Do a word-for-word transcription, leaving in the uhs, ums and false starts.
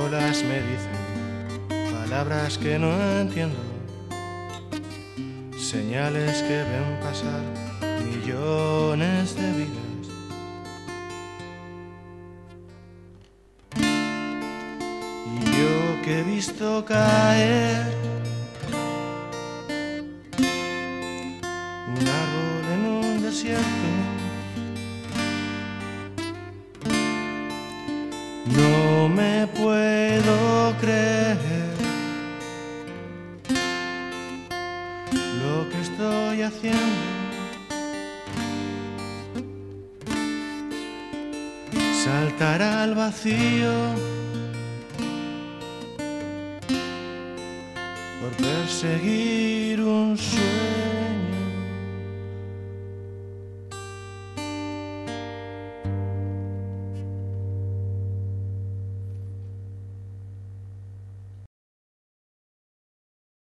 olas me dicen palabras que no entiendo, señales que ven pasar millones de vidas. Y yo que he visto caer un árbol en un desierto, no me puedo creer lo que estoy haciendo. Saltar al vacío por perseguir un sueño.